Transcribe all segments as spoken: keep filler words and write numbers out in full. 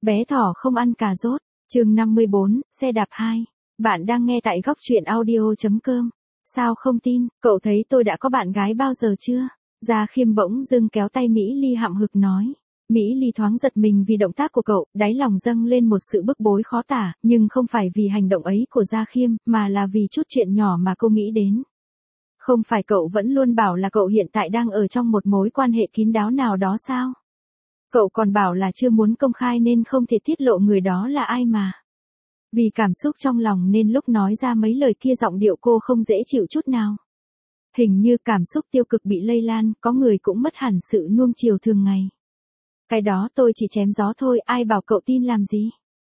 Bé thỏ không ăn cà rốt, chương năm mươi bốn, xe đạp hai. Bạn đang nghe tại góc truyện audio.com. Sao không tin, cậu thấy tôi đã có bạn gái bao giờ chưa? Gia Khiêm bỗng dưng kéo tay Mỹ Ly hậm hực nói. Mỹ Ly thoáng giật mình vì động tác của cậu, đáy lòng dâng lên một sự bức bối khó tả, nhưng không phải vì hành động ấy của Gia Khiêm, mà là vì chút chuyện nhỏ mà cô nghĩ đến. Không phải cậu vẫn luôn bảo là cậu hiện tại đang ở trong một mối quan hệ kín đáo nào đó sao? Cậu còn bảo là chưa muốn công khai nên không thể tiết lộ người đó là ai mà. Vì cảm xúc trong lòng nên lúc nói ra mấy lời kia giọng điệu cô không dễ chịu chút nào. Hình như cảm xúc tiêu cực bị lây lan, có người cũng mất hẳn sự nuông chiều thường ngày. Cái đó tôi chỉ chém gió thôi, ai bảo cậu tin làm gì?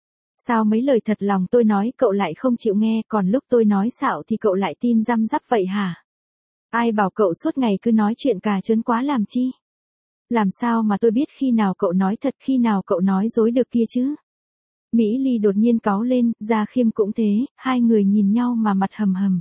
Sao mấy lời thật lòng tôi nói cậu lại không chịu nghe, còn lúc tôi nói xạo thì cậu lại tin răm rắp vậy hả? Ai bảo cậu suốt ngày cứ nói chuyện cà chớn quá làm chi? Làm sao mà tôi biết khi nào cậu nói thật khi nào cậu nói dối được kia chứ? Mỹ Ly đột nhiên cáu lên, Gia Khiêm cũng thế, hai người nhìn nhau mà mặt hầm hầm.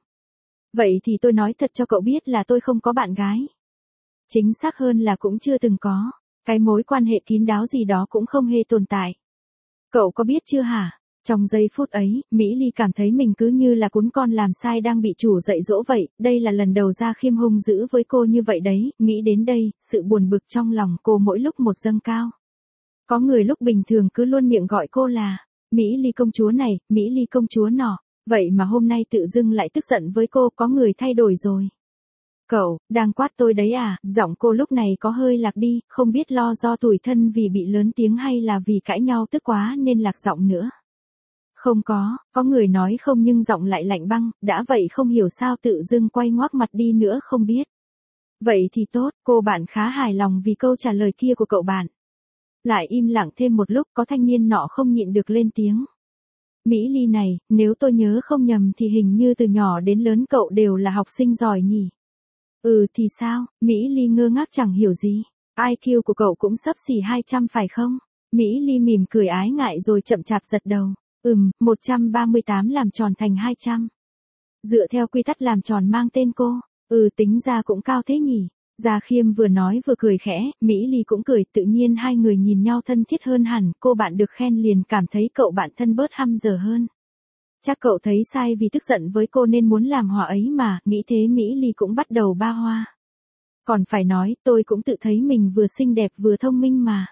Vậy thì tôi nói thật cho cậu biết là tôi không có bạn gái. Chính xác hơn là cũng chưa từng có. Cái mối quan hệ kín đáo gì đó cũng không hề tồn tại. Cậu có biết chưa hả? Trong giây phút ấy, Mỹ Ly cảm thấy mình cứ như là cún con làm sai đang bị chủ dạy dỗ vậy, đây là lần đầu Gia Khiêm hung dữ với cô như vậy đấy, nghĩ đến đây, sự buồn bực trong lòng cô mỗi lúc một dâng cao. Có người lúc bình thường cứ luôn miệng gọi cô là Mỹ Ly công chúa này, Mỹ Ly công chúa nọ, vậy mà hôm nay tự dưng lại tức giận với cô, có người thay đổi rồi. Cậu, đang quát tôi đấy à? Giọng cô lúc này có hơi lạc đi, không biết lo do tủi thân vì bị lớn tiếng hay là vì cãi nhau tức quá nên lạc giọng nữa. Không có, có người nói không nhưng giọng lại lạnh băng, đã vậy không hiểu sao tự dưng quay ngoác mặt đi nữa không biết. Vậy thì tốt, cô bạn khá hài lòng vì câu trả lời kia của cậu bạn. Lại im lặng thêm một lúc, có thanh niên nọ không nhịn được lên tiếng. Mỹ Ly này, nếu tôi nhớ không nhầm thì hình như từ nhỏ đến lớn cậu đều là học sinh giỏi nhỉ? Ừ thì sao? Mỹ Ly ngơ ngác chẳng hiểu gì. i kiu của cậu cũng xấp xỉ hai trăm phải không? Mỹ Ly mỉm cười ái ngại rồi chậm chạp giật đầu. Ừm, một trăm ba mươi tám làm tròn thành hai trăm. Dựa theo quy tắc làm tròn mang tên cô. Ừ tính ra cũng cao thế nhỉ. Gia Khiêm vừa nói vừa cười khẽ, Mỹ Ly cũng cười, tự nhiên hai người nhìn nhau thân thiết hơn hẳn, cô bạn được khen liền cảm thấy cậu bạn thân bớt hăm dở hơn. Chắc cậu thấy sai vì tức giận với cô nên muốn làm hòa ấy mà, nghĩ thế Mỹ Ly cũng bắt đầu ba hoa. Còn phải nói, tôi cũng tự thấy mình vừa xinh đẹp vừa thông minh mà.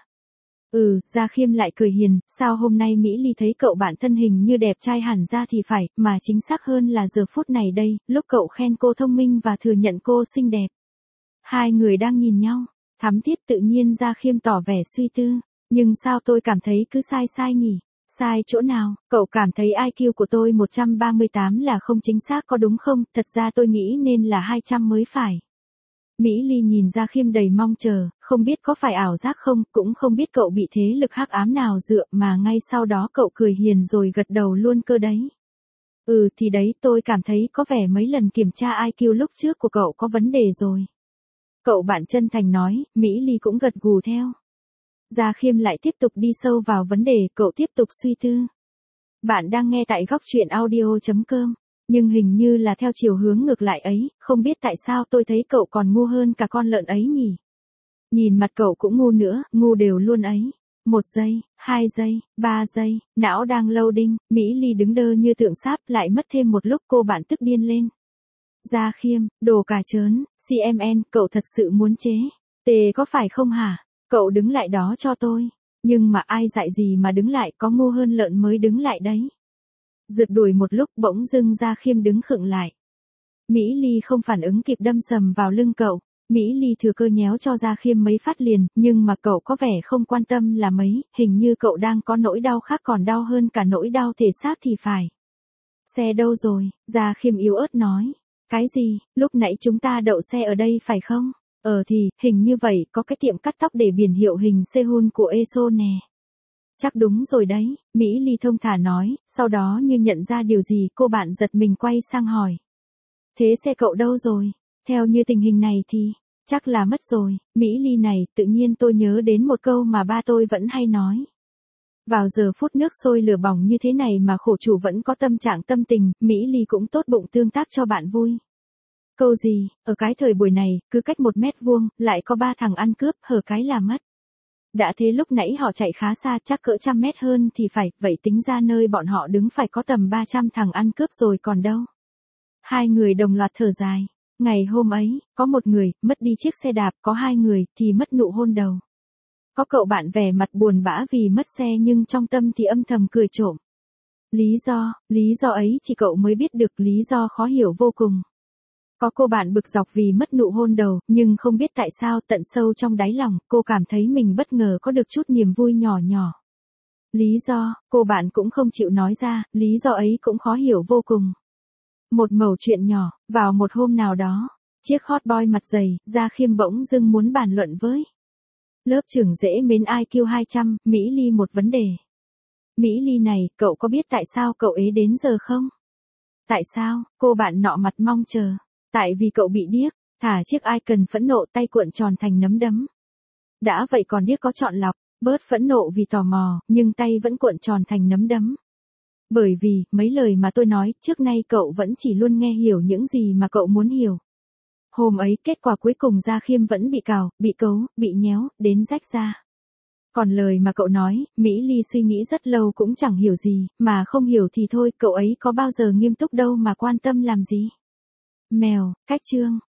Ừ, Gia Khiêm lại cười hiền, sao hôm nay Mỹ Ly thấy cậu bạn thân hình như đẹp trai hẳn ra thì phải, mà chính xác hơn là giờ phút này đây, lúc cậu khen cô thông minh và thừa nhận cô xinh đẹp. Hai người đang nhìn nhau, thắm thiết tự nhiên Gia Khiêm tỏ vẻ suy tư, nhưng sao tôi cảm thấy cứ sai sai nhỉ? Sai chỗ nào? Cậu cảm thấy i kiu của tôi một trăm ba mươi tám là không chính xác có đúng không? Thật ra tôi nghĩ nên là hai trăm mới phải. Mỹ Ly nhìn Gia Khiêm đầy mong chờ, không biết có phải ảo giác không, cũng không biết cậu bị thế lực hắc ám nào dựa mà ngay sau đó cậu cười hiền rồi gật đầu luôn cơ đấy. Ừ thì đấy tôi cảm thấy có vẻ mấy lần kiểm tra i kiu lúc trước của cậu có vấn đề rồi. Cậu bạn chân thành nói, Mỹ Ly cũng gật gù theo. Gia Khiêm lại tiếp tục đi sâu vào vấn đề, cậu tiếp tục suy tư. Bạn đang nghe tại góc truyện audio.com, nhưng hình như là theo chiều hướng ngược lại ấy, không biết tại sao tôi thấy cậu còn ngu hơn cả con lợn ấy nhỉ. Nhìn mặt cậu cũng ngu nữa, ngu đều luôn ấy. Một giây, hai giây, ba giây, não đang loading, Mỹ Ly đứng đơ như tượng sáp lại mất thêm một lúc cô bạn tức điên lên. Gia Khiêm, đồ cà chớn, xê em en, cậu thật sự muốn chế. Tề có phải không hả? Cậu đứng lại đó cho tôi. Nhưng mà ai dạy gì mà đứng lại, có ngu hơn lợn mới đứng lại đấy. Rượt đuổi một lúc bỗng dưng Gia Khiêm đứng khựng lại. Mỹ Ly không phản ứng kịp đâm sầm vào lưng cậu. Mỹ Ly thừa cơ nhéo cho Gia Khiêm mấy phát liền, nhưng mà cậu có vẻ không quan tâm là mấy, hình như cậu đang có nỗi đau khác còn đau hơn cả nỗi đau thể xác thì phải. Xe đâu rồi? Gia Khiêm yếu ớt nói. Cái gì, lúc nãy chúng ta đậu xe ở đây phải không? Ờ thì, hình như vậy, có cái tiệm cắt tóc để biển hiệu hình Seoul của Eso nè. Chắc đúng rồi đấy, Mỹ Ly thông thả nói, sau đó như nhận ra điều gì cô bạn giật mình quay sang hỏi. Thế xe cậu đâu rồi? Theo như tình hình này thì, chắc là mất rồi, Mỹ Ly này, tự nhiên tôi nhớ đến một câu mà ba tôi vẫn hay nói. Vào giờ phút nước sôi lửa bỏng như thế này mà khổ chủ vẫn có tâm trạng tâm tình, Mỹ Ly cũng tốt bụng tương tác cho bạn vui. Câu gì, ở cái thời buổi này, cứ cách một mét vuông, lại có ba thằng ăn cướp, hở cái là mất. Đã thế lúc nãy họ chạy khá xa, chắc cỡ trăm mét hơn thì phải, vậy tính ra nơi bọn họ đứng phải có tầm ba trăm thằng ăn cướp rồi còn đâu. Hai người đồng loạt thở dài. Ngày hôm ấy, có một người, mất đi chiếc xe đạp, có hai người, thì mất nụ hôn đầu. Có cậu bạn vẻ mặt buồn bã vì mất xe nhưng trong tâm thì âm thầm cười trộm. Lý do, lý do ấy chỉ cậu mới biết được, lý do khó hiểu vô cùng. Có cô bạn bực dọc vì mất nụ hôn đầu, nhưng không biết tại sao tận sâu trong đáy lòng, cô cảm thấy mình bất ngờ có được chút niềm vui nhỏ nhỏ. Lý do, cô bạn cũng không chịu nói ra, lý do ấy cũng khó hiểu vô cùng. Một mẩu chuyện nhỏ, vào một hôm nào đó, chiếc hot boy mặt dày, Gia Khiêm bỗng dưng muốn bàn luận với lớp trưởng dễ mến i kiu hai trăm, Mỹ Ly một vấn đề. Mỹ Ly này, cậu có biết tại sao cậu ấy đến giờ không? Tại sao? Cô bạn nọ mặt mong chờ. Tại vì cậu bị điếc, thả chiếc icon phẫn nộ tay cuộn tròn thành nắm đấm. Đã vậy còn điếc có chọn lọc, bớt phẫn nộ vì tò mò, nhưng tay vẫn cuộn tròn thành nắm đấm. Bởi vì, mấy lời mà tôi nói, trước nay cậu vẫn chỉ luôn nghe hiểu những gì mà cậu muốn hiểu. Hôm ấy, kết quả cuối cùng Gia Khiêm vẫn bị cào, bị cấu, bị nhéo, đến rách da. Còn lời mà cậu nói, Mỹ Ly suy nghĩ rất lâu cũng chẳng hiểu gì, mà không hiểu thì thôi, cậu ấy có bao giờ nghiêm túc đâu mà quan tâm làm gì. Mèo, cách chương.